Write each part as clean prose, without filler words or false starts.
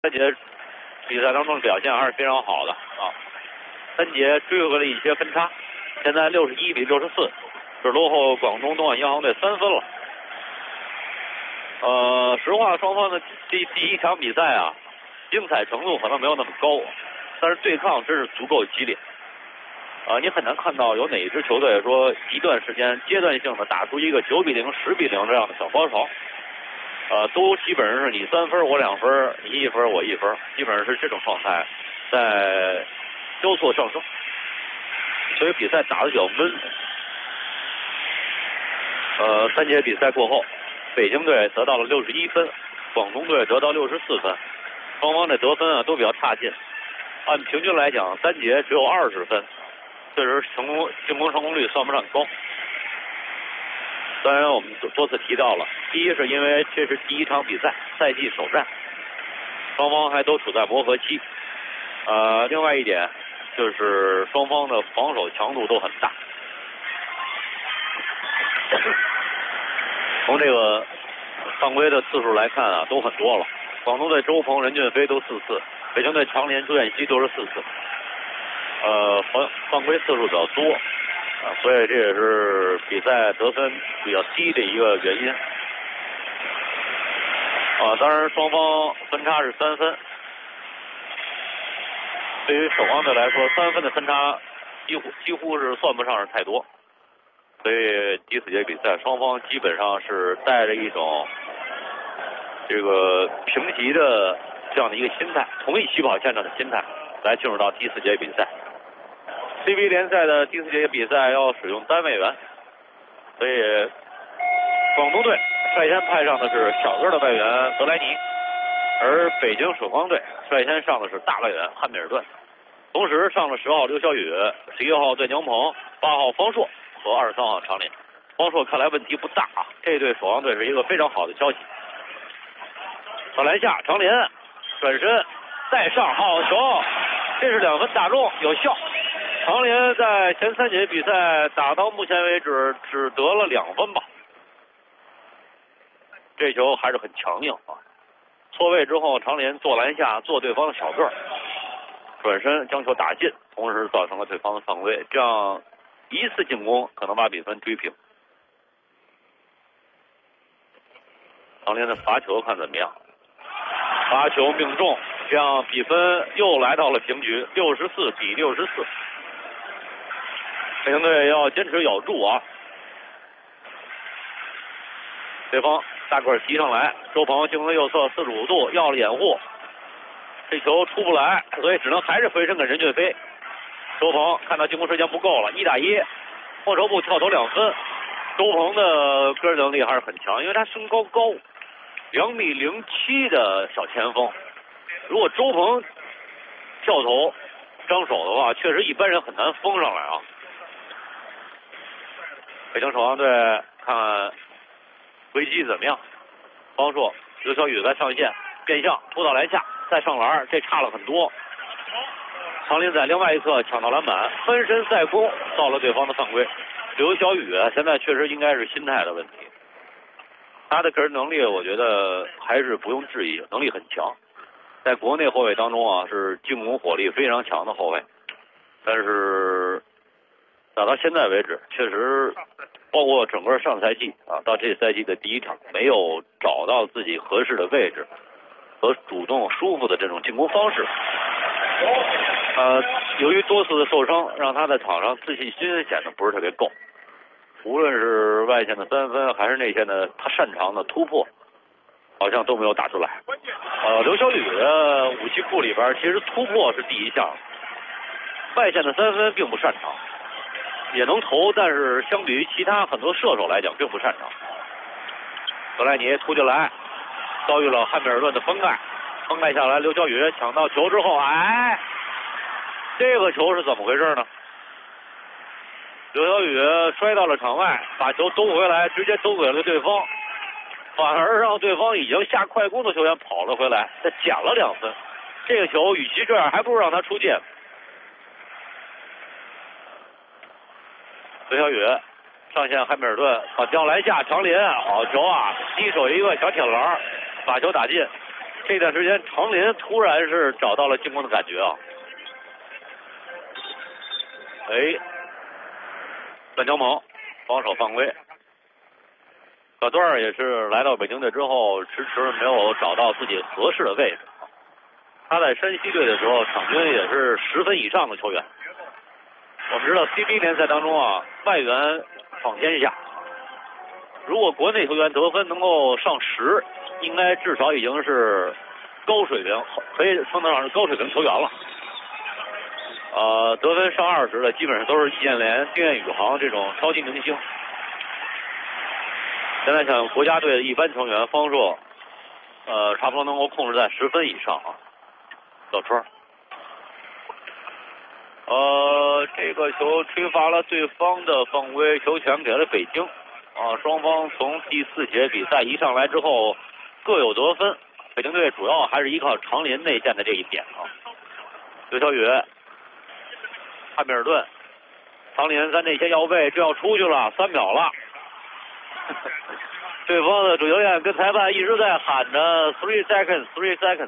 三节比赛当中的表现还是非常好的啊，三节追回了一些分差，现在61比64，只落后广东东莞银行队3分了。实话，双方的第一场比赛啊，精彩程度可能没有那么高，但是对抗真是足够激烈。你很难看到有哪一支球队说一段时间阶段性的打出一个9比0、10比0这样的小高潮。都基本上是你3分我2分，你1分我1分，基本上是这种状态在交错上升，所以比赛打得比较闷。三节比赛过后，北京队得到了61分，广东队得到64分，双方的得分啊都比较差劲。按平均来讲，三节只有20分，确实进攻成功率算不上高。当然，我们多次提到了，第一是因为这是第一场比赛，赛季首战，双方还都处在磨合期。另外一点就是双方的防守强度都很大。从这个犯规的次数来看啊，都很多了。广东队周鹏、任骏飞都4次，北京队常联、朱彦西都是4次。犯规次数比较多。所以这也是比赛得分比较低的一个原因。当然双方分差是3分。对于守望队来说，3分的分差几乎是算不上是太多。所以第4节比赛，双方基本上是带着一种这个平级的这样的一个心态，同一起跑线上的心态来进入到第4节比赛。CBA 联赛的第4节比赛要使用单位员，所以广东队率先派上的是小个的外援德莱尼，而北京首钢队率先上的是大外援汉密尔顿，同时上了10号刘晓宇、11号段江鹏、8号方硕和23号常林。方硕看来问题不大啊，这对首钢队是一个非常好的消息。上篮下常林转身再上好球，这是2分打中有效。常林在前3节比赛打到目前为止只得了2分吧，这球还是很强硬啊！错位之后，常林做篮下做对方的小个儿，转身将球打进，同时造成了对方的犯规，这样一次进攻可能把比分追平。常林的罚球看怎么样？罚球命中，这样比分又来到了平局，64比64。北京队要坚持咬住啊！对方大个提上来，周鹏进攻的右侧45度要了掩护，这球出不来，所以只能还是回身给任骏飞。周鹏看到进攻时间不够了，1打1，后手部跳投2分。周鹏的个人能力还是很强，因为他身高高，2.07米的小前锋。如果周鹏跳投张手的话，确实一般人很难封上来啊。北京首钢队看危机怎么样？方硕、刘晓宇在上线变向突到篮下，再上篮，这差了很多。常林在另外一侧抢到篮板，翻身再攻，造了对方的犯规。刘晓宇现在确实应该是心态的问题，他的个人能力我觉得还是不用质疑，能力很强，在国内后卫当中啊是进攻火力非常强的后卫，但是打到现在为止，确实包括整个上赛季啊，到这赛季的第一场，没有找到自己合适的位置和主动舒服的这种进攻方式。由于多次的受伤，让他在场上自信心显得不是特别够。无论是外线的3分，还是内线的他擅长的突破，好像都没有打出来。刘晓宇的武器库里边，其实突破是第一项，外线的3分并不擅长。也能投，但是相比于其他很多射手来讲，并不擅长。德莱尼突进来，遭遇了汉密尔顿的封盖下来，刘晓宇抢到球之后，这个球是怎么回事呢？刘晓宇摔到了场外，把球兜回来，直接兜给了对方，反而让对方已经下快攻的球员跑了回来，再捡了2分。这个球与其这样，还不如让他出界。刘晓宇上线汉密尔顿，好，将篮下常林，好球啊！低手一个小铁篮，把球打进。 这段时间长林突然是找到了进攻的感觉啊。哎，段江鹏防守犯规。小段也是来到北京队之后，迟迟没有找到自己合适的位置。他在山西队的时候，场均也是10分以上的球员。我们知道 CBA 联赛当中啊，外援闯天下。如果国内球员得分能够上10，应该至少已经是高水平，可以称得上是高水平球员了。得分上20的基本上都是易建联、丁彦雨航这种超级明星。现在像国家队的一般成员方硕，差不多能够控制在10分以上啊。小川，这个球吹罚了对方的犯规，球权给了北京。双方从第4节比赛一上来之后各有得分，北京队主要还是依靠长林内线的这一点啊。刘晓宇、汉密尔顿，长林在内线要位，就要出去了，3秒了。对方的主教练跟裁判一直在喊着 3 seconds。3 seconds。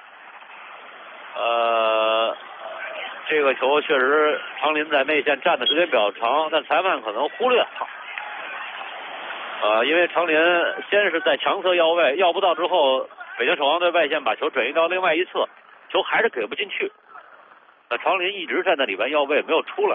这个球确实长林在内线站的时间比较长，但裁判可能忽略了。因为长林先是在强侧要位，要不到之后，北京守望队外线把球转移到另外一侧，球还是给不进去。那长林一直站在里边要位，没有出来。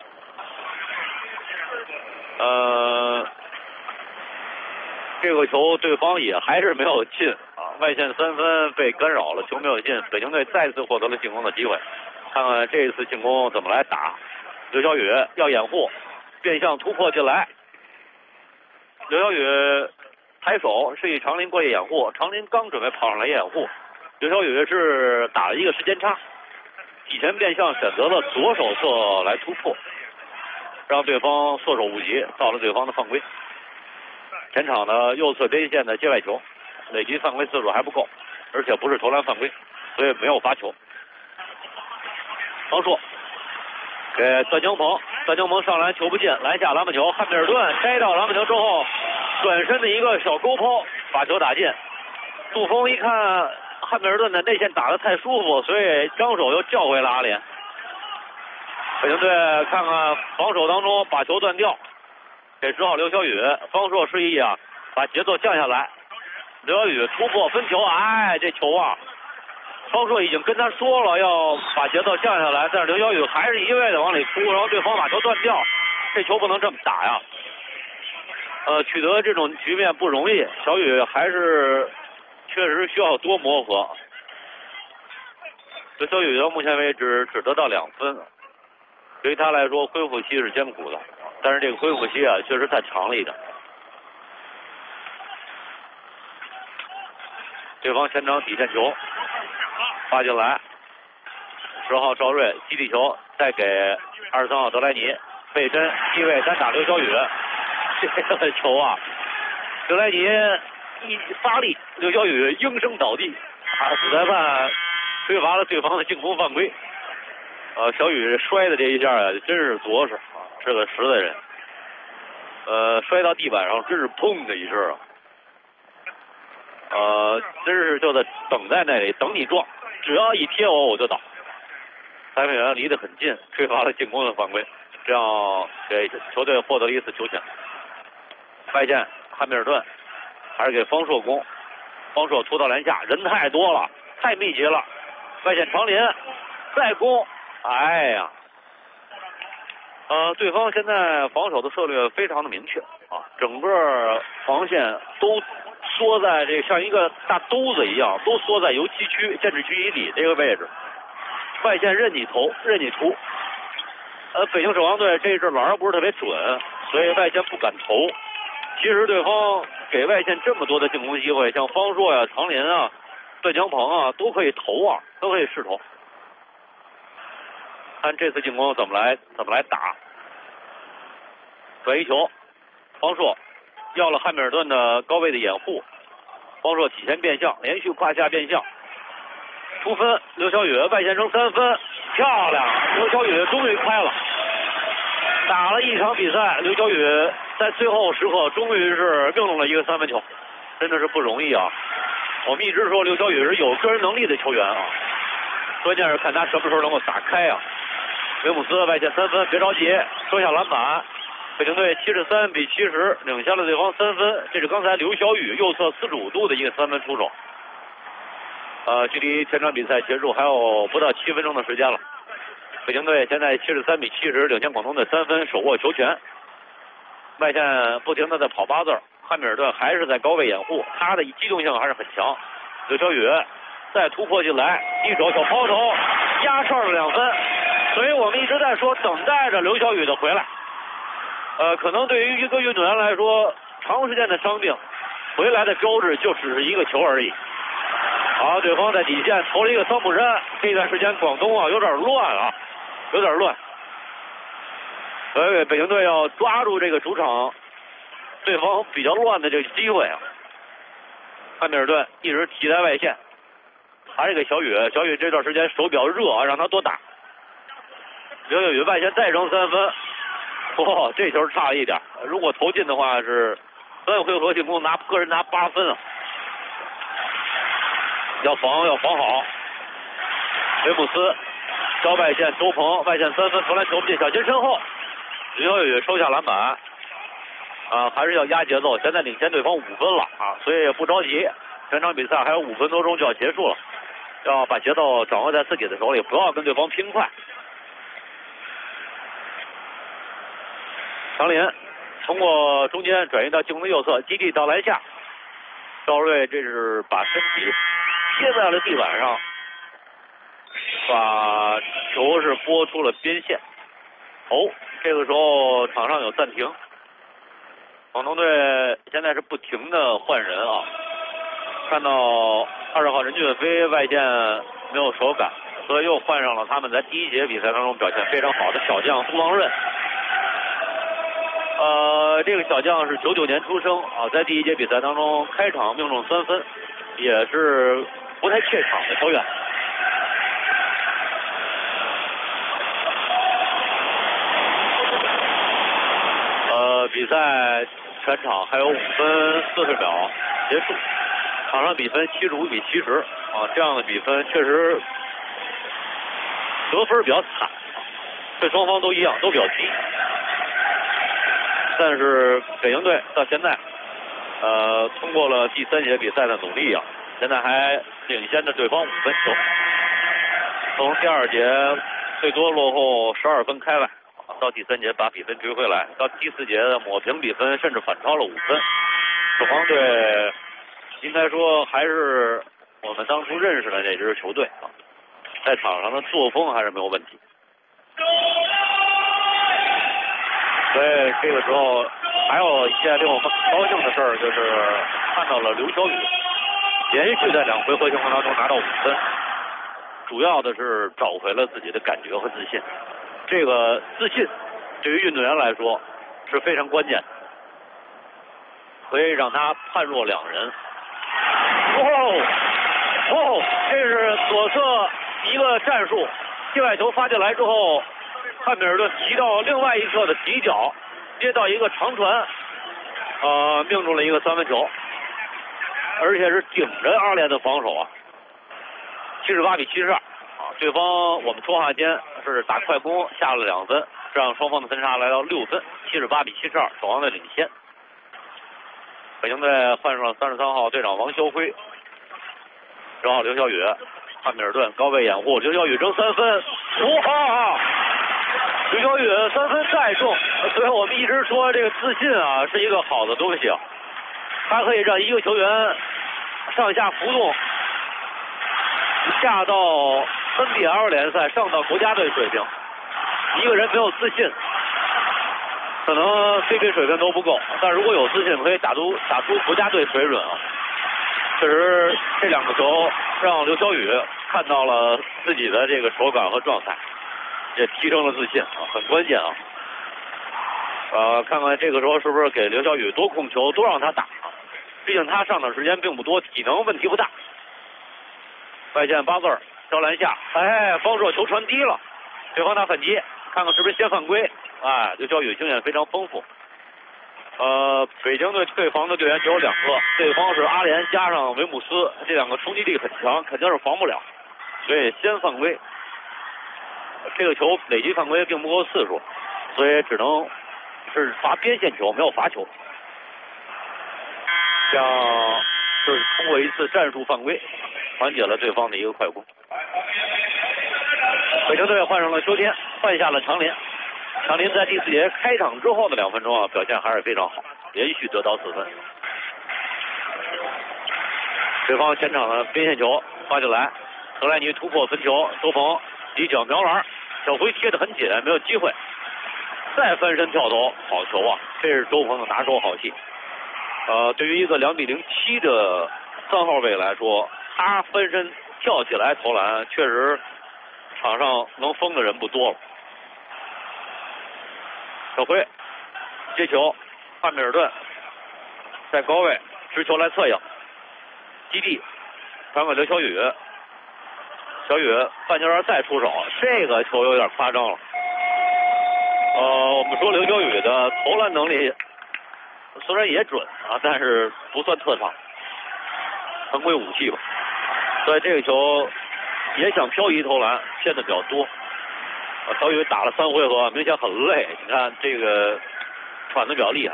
这个球对方也还是没有进啊，外线3分被干扰了，球没有进，北京队再次获得了进攻的机会。看看这次进攻怎么来打。刘晓宇要掩护，变向突破进来。刘晓宇抬手示意长林过去掩护，长林刚准备跑上来掩护，刘晓宇是打了一个时间差，提前变向选择了左手侧来突破，让对方措手不及，造了对方的犯规。前场的右侧边线的界外球，累计犯规次数还不够，而且不是投篮犯规，所以没有罚球。方硕给段江鹏，段江鹏上篮球不进，篮下篮板球，汉密尔顿摘到篮板球之后，转身的一个小勾抛，把球打进。杜锋一看汉密尔顿的内线打得太舒服，所以张手又叫回了阿联。北京队看看防守当中把球断掉，给10号刘晓宇，方硕示意啊把节奏降下来。刘晓宇突破分球，这球啊，方硕已经跟他说了要把节奏降下来，但是刘晓宇还是一味的往里突，然后对方把球断掉，这球不能这么打呀。取得这种局面不容易，小宇还是确实需要多磨合。刘晓宇到目前为止只得到2分，对于他来说恢复期是艰苦的，但是这个恢复期啊确实太长了一点。对方前场底线球发进来，10号赵睿基地球再给23号德莱尼，背身低位单打刘晓宇，这个球啊，德莱尼一发力，刘晓宇应声倒地，主裁判吹罚了对方的进攻犯规。小宇摔的这一下啊，真是着实啊，是个实在人。摔到地板上真是砰的一声啊。真是就在等在那里等你撞，只要一贴我就倒。裁判员离得很近，吹罚了进攻的犯规，这样给球队获得了一次球权。外线汉密尔顿还是给方硕攻，方硕突到篮下，人太多了，太密集了。外线长林再攻，对方现在防守的策略非常的明确啊，整个防线都缩在这像一个大兜子一样，都缩在油漆区限制区以里这个位置，外线任你投任你出。北京守望队这一阵玩不是特别准，所以外线不敢投。其实对方给外线这么多的进攻机会，像方硕呀、长林啊、段江鹏啊都可以投啊，都可以试投。看这次进攻怎么来打。转移球，方硕要了汉密尔顿的高位的掩护，方硕起前变向，连续胯下变向，出分。刘晓宇外线扔3分，漂亮！刘晓宇终于开了，打了一场比赛，刘晓宇在最后时刻终于是命中了一个3分球，真的是不容易啊！ 我们一直说刘晓宇是有个人能力的球员啊，关键是看他什么时候能够打开啊。维姆斯外线3分，别着急，收下篮板。北京队73比70领先了对方3分，这是刚才刘晓宇右侧45度的一个3分出手。距离全场比赛结束还有不到7分钟的时间了。北京队现在73比70领先广东队3分，手握球权。外线不停的在跑八字，汉密尔顿还是在高位掩护，他的机动性还是很强。刘晓宇再突破进来，一手小抛投，压哨了2分。所以我们一直在说，等待着刘晓宇的回来。可能对于一个运动员来说，长时间的伤病，回来的标志就只是一个球而已。好，对方在底线投了一个3步身，这段时间广东啊有点乱啊，有点乱。所以北京队要抓住这个主场对方比较乱的这个机会啊。汉密尔顿一直提在外线，还是给小宇，小宇这段时间手比较热啊，让他多打。刘晓宇外线再扔3分，哇，这球差了一点，如果投进的话是3回合进攻个人拿8分啊。要防好。维姆斯交外线，周鹏外线3分，投篮球不进，小心身后。刘晓宇收下篮板，还是要压节奏，现在领先对方5分了啊，所以也不着急，全场比赛还有5分多钟就要结束了，要把节奏掌握在自己的手里，不要跟对方拼快。长林通过中间转移到进攻的右侧，基地到篮下，赵睿这是把身体贴在了地板上，把球是拨出了边线。这个时候场上有暂停，广东队现在是不停的换人啊。看到20号任俊飞外线没有手感，所以又换上了他们在第一节比赛当中表现非常好的小将杜望润。这个小将是99年出生啊，在第一节比赛当中开场命中3分，也是不太怯场的球员。比赛全场还有5分40秒结束，场上比分75比70啊，这样的比分确实得分比较惨，对双方都一样，都比较低。但是北京队到现在，通过了第3节比赛的努力啊，现在还领先着对方5分球。从第2节最多落后12分开外，到第3节把比分追回来，到第4节的抹平比分，甚至反超了5分。首航队应该说还是我们当初认识的那支球队啊，在场上的作风还是没有问题。所以这个时候还有一件令我们很高兴的事儿，就是看到了刘晓宇连续在2回合情况当中拿到5分，主要的是找回了自己的感觉和自信。这个自信对于运动员来说是非常关键的，可以让他判若两人。这是左侧一个战术，界外球发进来之后，汉密尔顿提到另外一侧的底角，接到一个长传，命中了一个3分球，而且是顶着阿联的防守啊。78比72啊，对方我们说话间是打快攻下了2分，让双方的分差来到6分，78比72，首航队领先。北京队换上了33号队长王霄辉，10号刘晓宇，汉密尔顿高位掩护，刘晓宇扔3分，哇！刘晓宇3分再中，所以我们一直说这个自信啊是一个好的东西啊，它可以让一个球员上下浮动，下到 NBL 联赛，上到国家队水平。一个人没有自信，可能 CBA 水平都不够，但如果有自信，可以打出国家队水准啊。确实，这2个球让刘晓宇看到了自己的这个手感和状态，也提升了自信啊，很关键啊。看看这个时候是不是给刘晓宇多控球，多让他打，毕竟他上场时间并不多，体能问题不大。外线巴泽尔交篮下，方硕球传低了，对方打反击，看看是不是先犯规。刘晓宇经验非常丰富。 北京队退防的队员只有2个，对方是阿联加上维姆斯，这2个冲击力很强，肯定是防不了，所以先犯规。这个球累计犯规并不够次数，所以只能是罚边线球，没有罚球。这样是通过一次战术犯规，缓解了对方的一个快攻。北京队换上了秋天，换下了长林。长林在第4节开场之后的2分钟啊，表现还是非常好，连续得到4分。对方前场的边线球发进来，德莱尼突破分球，周鹏底角瞄篮，小辉贴得很紧，没有机会。再翻身跳投，好球啊！这是周鹏的拿手好戏。对于一个2比07的3号位来说，他翻身跳起来投篮，确实场上能封的人不多了。小辉接球，汉密尔顿在高位直球来策应，基地传给刘小雨，小雨半截篮再出手，这个球有点夸张了。我们说刘小雨的投篮能力虽然也准啊，但是不算特长，常规武器吧。所以这个球也想漂移投篮，骗的比较多。小雨打了3回合，明显很累，你看这个喘的比较厉害。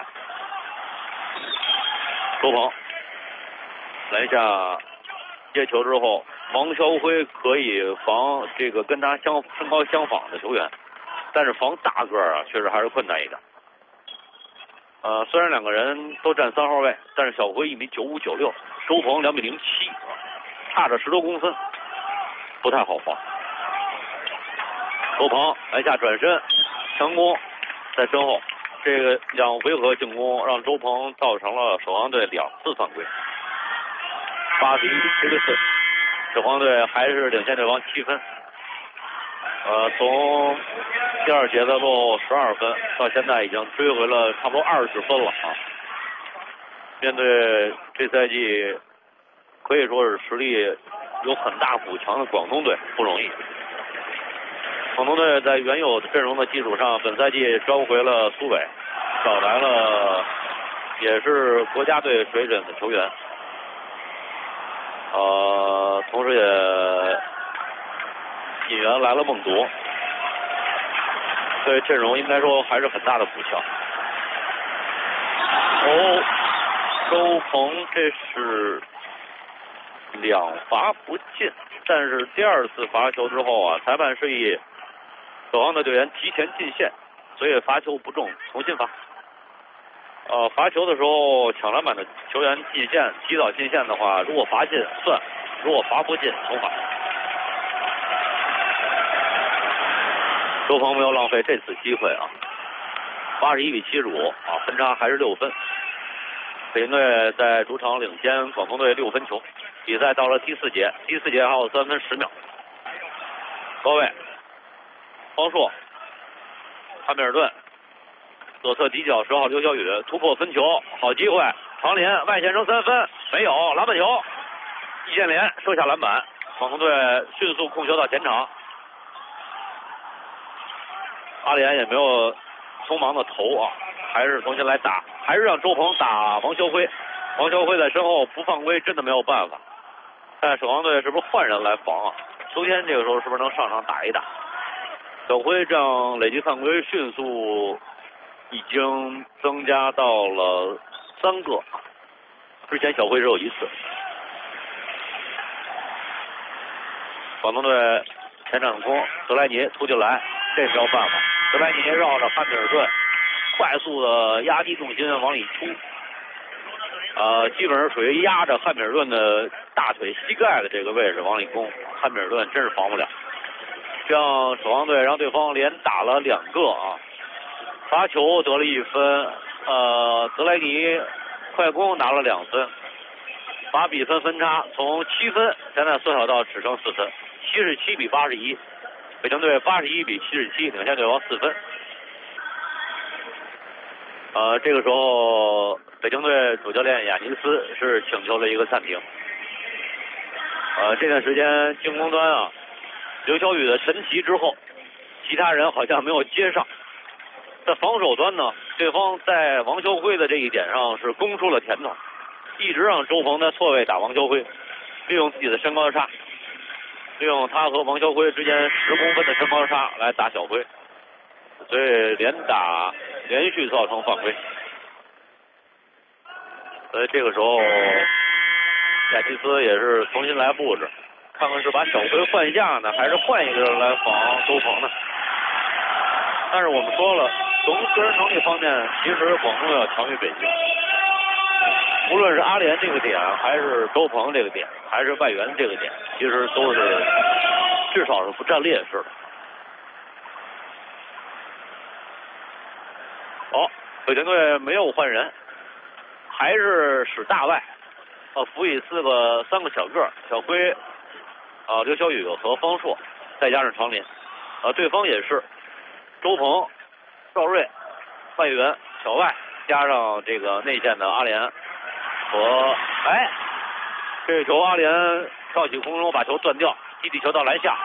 周鹏来一下接球之后，王肖辉可以防这个跟他身高相仿的球员，但是防大个啊，确实还是困难一点。虽然2个人都站3号位，但是小辉1米95、96，周鹏2米07，差着10多公分，不太好防。周鹏来下转身，强攻在身后，这个2回合进攻让周鹏造成了首航队2次犯规，81比74，首航队还是领先对方7分。从第2节的落后12分到现在已经追回了差不多20分了啊！面对这赛季可以说是实力有很大补强的广东队不容易。广东队在原有阵容的基础上，本赛季招回了苏伟，找来了也是国家队水准的球员，同时也引援来了孟铎，所以阵容应该说还是很大的补强。周鹏这是2罚不进，但是第2次罚球之后啊，裁判示意守航的队员提前进线，所以罚球不中，重新罚。罚球的时候抢篮板的球员进线，提早进线的话，如果罚进算，如果罚不进重罚。周鹏没有浪费这次机会啊，81比75啊，分差还是6分。北京队在主场领先广东队6分球，比赛到了第4节，第4节还有3分10秒。高位，方硕，汉密尔顿，左侧底角10号刘小雨突破分球，好机会，长林外线扔3分，没有篮板球，易建联收下篮板，广东队迅速控球到前场。阿联也没有匆忙的投啊，还是重新来打，还是让周鹏打王肖辉。王肖辉在身后不犯规真的没有办法，但首航队是不是换人来防啊？秋天这个时候是不是能上场打一打？小辉这样累计犯规迅速已经增加到了3个，之前小辉只有1次。广东队前场攻，德莱尼突进来，这是要办法。德莱尼绕着汉密尔顿，快速的压低重心往里突，基本上属于压着汉密尔顿的大腿膝盖的这个位置往里攻，汉密尔顿真是防不了。这样守航队让对方连打了2个啊，罚球得了1分，德莱尼快攻拿了2分，把比分分差从7分现在缩小到只剩4分，77比81。北京队81比77领先对方4分。这个时候北京队主教练亚尼斯是请求了一个暂停。这段时间进攻端啊，刘晓宇的神奇之后，其他人好像没有接上。在防守端呢， 对方在王秋辉的这一点上是攻出了甜头，一直让周鹏在错位打王秋辉，利用自己的身高差，利用他和王秋辉之间10公分的身高差来打小辉，所以连续造成犯规。所以这个时候，贾吉斯也是重新来布置，看看是把小辉换下呢，还是换一个人来防周鹏呢？但是我们说了，从个人能力方面，其实广东要强于北京。无论是阿联这个点，还是周鹏这个点，还是外援这个点，其实都是至少是不占劣势的。好，北京队没有换人，还是使大外，辅以3个小个，小辉、刘晓宇和方硕，再加上常林，对方也是周鹏、赵睿、外援小外，加上这个内线的阿联和这球阿联跳起空中把球断掉，基地球到篮下，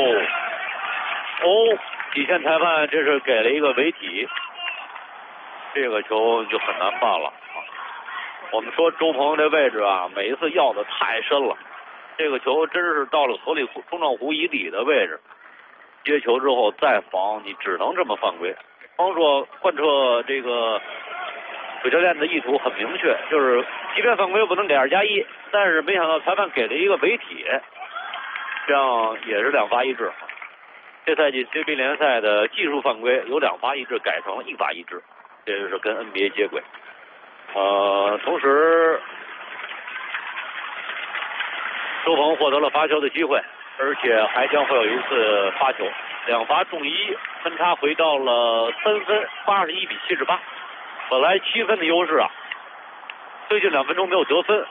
底线裁判这是给了一个违体，这个球就很难办了。我们说周鹏这位置啊，每一次要的太深了，这个球真是到了河里中状湖以里的位置，接球之后再防，你只能这么犯规。方硕贯彻这个主教练的意图很明确，就是即便犯规不能给2+1，但是没想到裁判给了一个违体，这样也是2罚1掷。这赛季 CBA 联赛的技术犯规由2罚1掷改成了1罚1掷，这就是跟 NBA 接轨。同时周鹏获得了罚球的机会，而且还将会有一次发球，2罚中1，分差回到了3分，81-78。本来7分的优势啊，最近2分钟没有得分。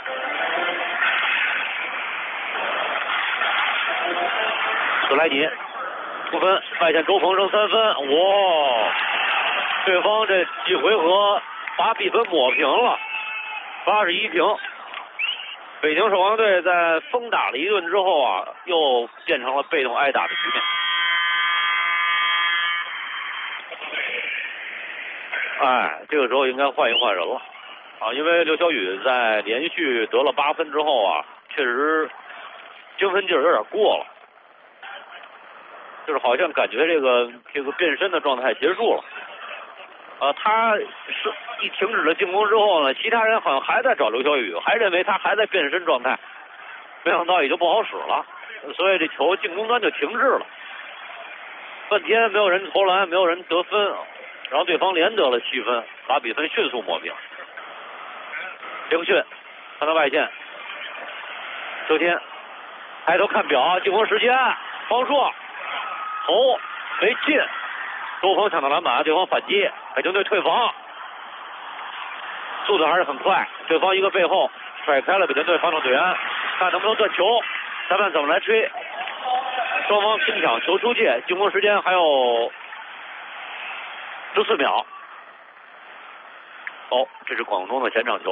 德莱尼出分，外线周鹏剩3分，哇！对方这几回合把比分抹平了，81平。北京首钢队在疯打了一顿之后啊，又变成了被动挨打的局面。这个时候应该换一换人了啊，因为刘晓宇在连续得了8分之后啊，确实精神劲儿有点过了，就是好像感觉这个变身的状态结束了。他是一停止了进攻之后呢，其他人好像还在找刘晓宇，还认为他还在变身状态，没想到也就不好使了，所以这球进攻端就停滞了，半天没有人投篮，没有人得分，然后对方连得了7分，把比分迅速抹平。林迅看到外线，周天抬头看表，进攻时间，方硕投没进，周鹏抢到篮板，对方反击，北京队退防，速度还是很快，对方一个背后甩开了北京队防守队员，看能不能断球，裁判怎么来吹，双方拼抢球出界，进攻时间还有14秒。这是广东的前场球。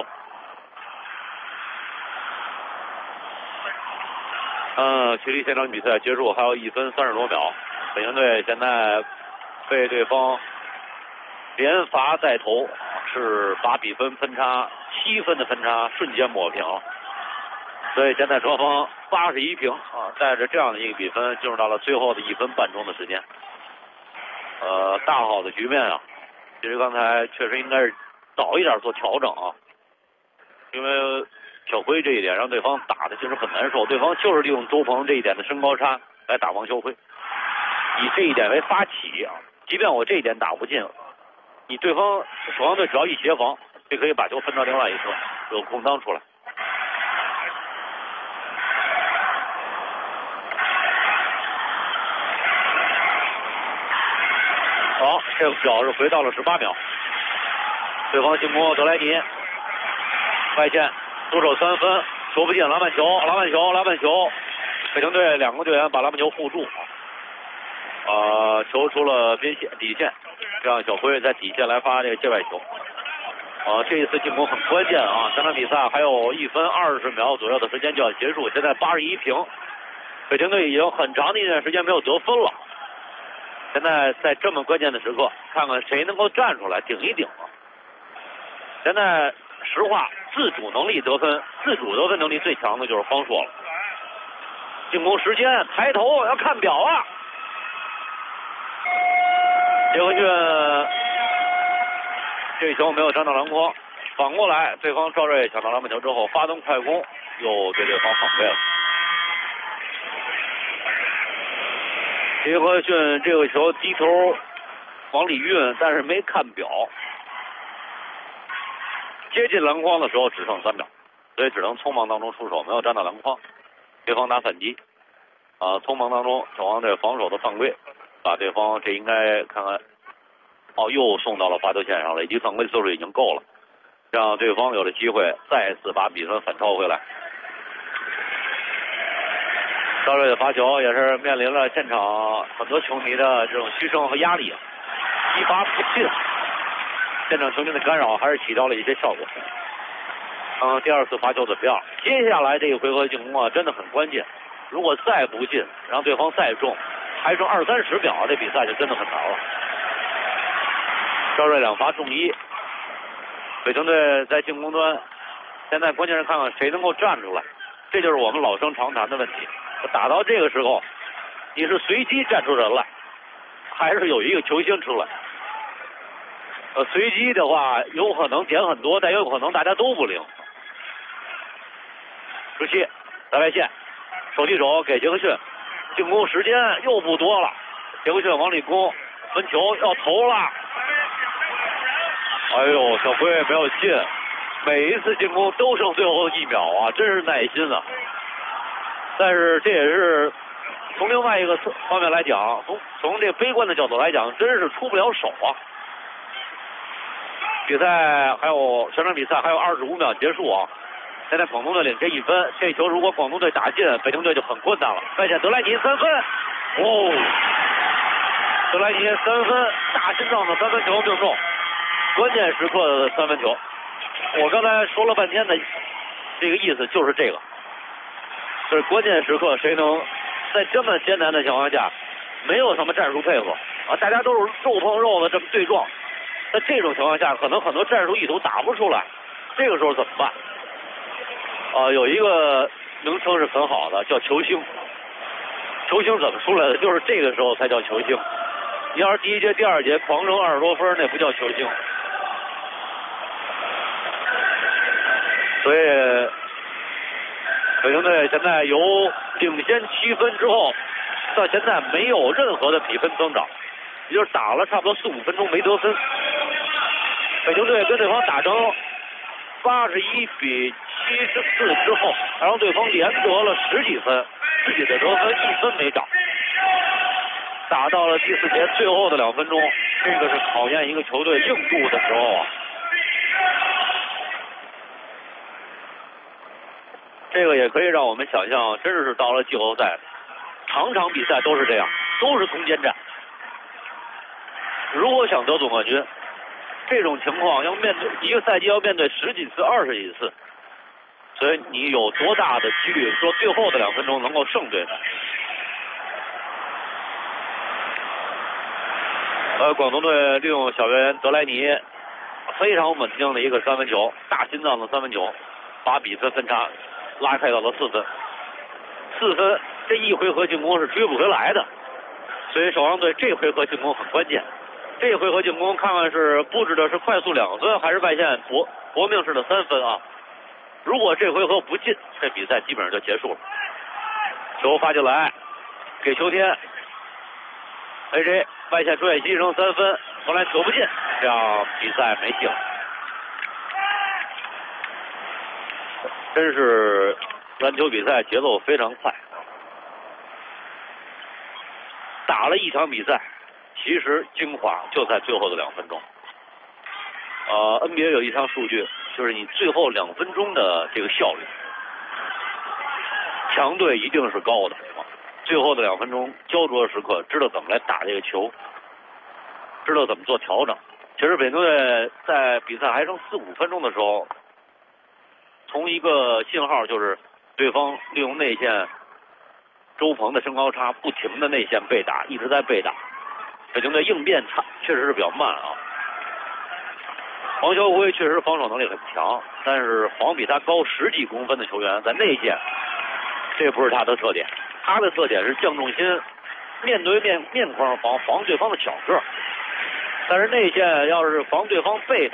距离现场比赛结束还有1分30多秒，北京队现在被对方连罚带投，是把比分分差7分的分差瞬间抹平，所以现在双方81平带着这样的一个比分进入到了最后的1分半钟的时间。大好的局面啊！其实刚才确实应该是早一点做调整啊，因为小辉这一点让对方打的就是很难受，对方就是利用周鹏这一点的身高差来打王秋辉，以这一点为发起啊，即便我这一点打不进，你对方首钢队只要一协防，就可以把球分到另外一侧，有空当出来。好，这个表是回到了18秒，对方进攻德莱尼，外线出手3分，球不进，篮板球，北京队2个队员把篮板球护住，球出了边线底线，让小辉在底线来发这个界外球。这一次进攻很关键啊！整场比赛还有1分20秒左右的时间就要结束，现在81平，北京队已经很长的一段时间没有得分了。 现在在这么关键的时刻，看看谁能够站出来顶一顶。现在实话，自主能力得分，自主得分能力最强的就是方硕了。进攻时间，抬头要看表啊！杰克逊这球没有沾到篮筐，反过来，对方赵睿抢到篮板球之后发动快攻，又对对方犯规了。杰克逊这个球低头往里运，但是没看表，接近篮筐的时候只剩3秒，所以只能匆忙当中出手，没有沾到篮筐。对方打反击，匆忙当中守望队防守的犯规，把对方这应该看看，又送到了罚球线上，累计犯规次数已经够了，让对方有了机会再次把比分反超回来。赵睿的罚球也是面临了现场很多球迷的这种嘘声和压力，一罚不进，现场球迷的干扰还是起到了一些效果。第二次罚球怎么样？接下来这个回合进攻真的很关键，如果再不进，让对方再中，还剩20-30秒，这比赛就真的很难了。赵睿2罚中1，北京队在进攻端，现在关键是看看谁能够站出来，这就是我们老生常谈的问题。打到这个时候，你是随机站出人来，还是有一个球星出来？随机的话，有可能点很多，但也有可能大家都不灵。17再来线，手递手给杰克逊，进攻时间又不多了，杰克逊往里攻，分球要投了。哎呦，小辉没有进，每一次进攻都剩最后1秒啊，真是耐心啊。但是这也是从另外一个方面来讲，从这个悲观的角度来讲，真是出不了手啊。比赛还有全场比赛还有25秒结束啊！现在广东队领先1分，这球如果广东队打进，北京队就很困难了。外线德莱尼3分，德莱尼3分，大心脏的3分球命中，关键时刻的3分球。我刚才说了半天的这个意思就是这个，就是关键时刻谁能在这么艰难的情况下，没有什么战术配合大家都是肉碰肉的这么对撞。在这种情况下，可能很多战术意图打不出来，这个时候怎么办？有一个名称是很好的，叫球星。球星怎么出来的？就是这个时候才叫球星。你要是第1节、第2节狂扔20多分，那不叫球星。所以，北京队现在由领先7分之后，到现在没有任何的比分增长。也就是打了差不多4-5分钟没得分，北京队跟对方打成81-74之后，然后对方连得了10几分，自己的得分1分没涨，打到了第4节最后的2分钟，这个是考验一个球队硬度的时候啊。这个也可以让我们想象，真是到了季后赛，场场比赛都是这样，都是攻坚战。如果想得总冠军，这种情况要面对一个赛季要面对10几次、20几次，所以你有多大的几率说最后的2分钟能够胜对方？广东队利用小员德莱尼非常稳定的一个3分球，大心脏的3分球，把比分分差拉开到了4分。4分，这一回合进攻是追不回来的，所以首航队这回合进攻很关键。这回合进攻看看是布置的是快速2分，还是外线搏命式的3分啊？如果这回合不进，这比赛基本上就结束了。球发进来，给秋天 ，AJ 外线出现牺牲3分，后来球不进，这样比赛没戏了。真是篮球比赛节奏非常快，打了一场比赛。其实精华就在最后的2分钟。NBA 有一项数据，就是你最后2分钟的这个效率，强队一定是高的。最后的2分钟焦灼的时刻，知道怎么来打这个球，知道怎么做调整。其实北京队在比赛还剩4-5分钟的时候，从一个信号就是对方利用内线周鹏的身高差，不停的内线被打，一直在被打。 北京队应变确实是比较慢啊。黄晓辉确实防守能力很强，但是防比他高10几公分的球员在内线，这不是他的特点。他的特点是降重心，面对面框防对方的小个。但是内线要是防对方背